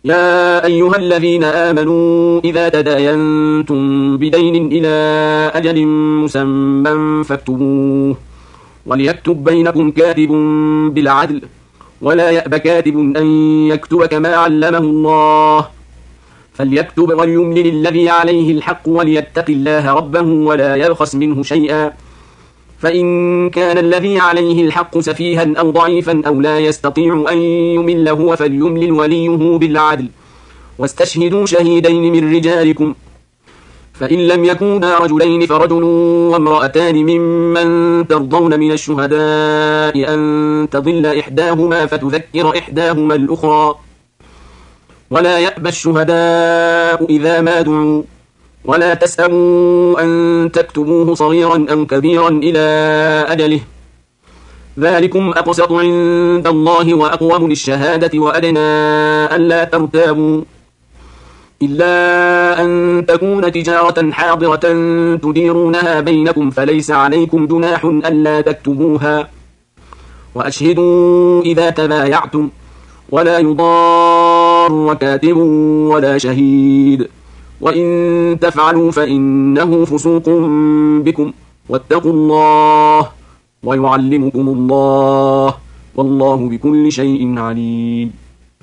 يا أيها الذين آمنوا إذا تداينتم بدين إلى أجل مسمى فاكتبوه وليكتب بينكم كاتب بالعدل ولا يأب كاتب أن يكتب كما علمه الله فليكتب وليملل الذي عليه الحق وليتق الله ربه ولا يبخس منه شيئا فإن كان الذي عليه الحق سفيها أو ضعيفا أو لا يستطيع أن يمل هو فليملل وليه بالعدل واستشهدوا شهيدين من رجالكم فإن لم يكونا رجلين فرجل وامرأتان ممن ترضون من الشهداء أن تضل إحداهما فتذكر إحداهما الأخرى ولا يأبى الشهداء إذا ما دعوا ولا تسأموا أن تكتبوه صغيرا أو كبيرا إلى أجله ذلكم أقسط عند الله وأقوم للشهادة وأدنى ألا ترتابوا إلا أن تكون تجارة حاضرة تديرونها بينكم فليس عليكم جناح ألا تكتبوها وأشهدوا إذا تبايعتم ولا يضار كاتب ولا شهيد وإن تفعلوا فإنه فسوق بكم واتقوا الله ويعلمكم الله والله بكل شيء عليم.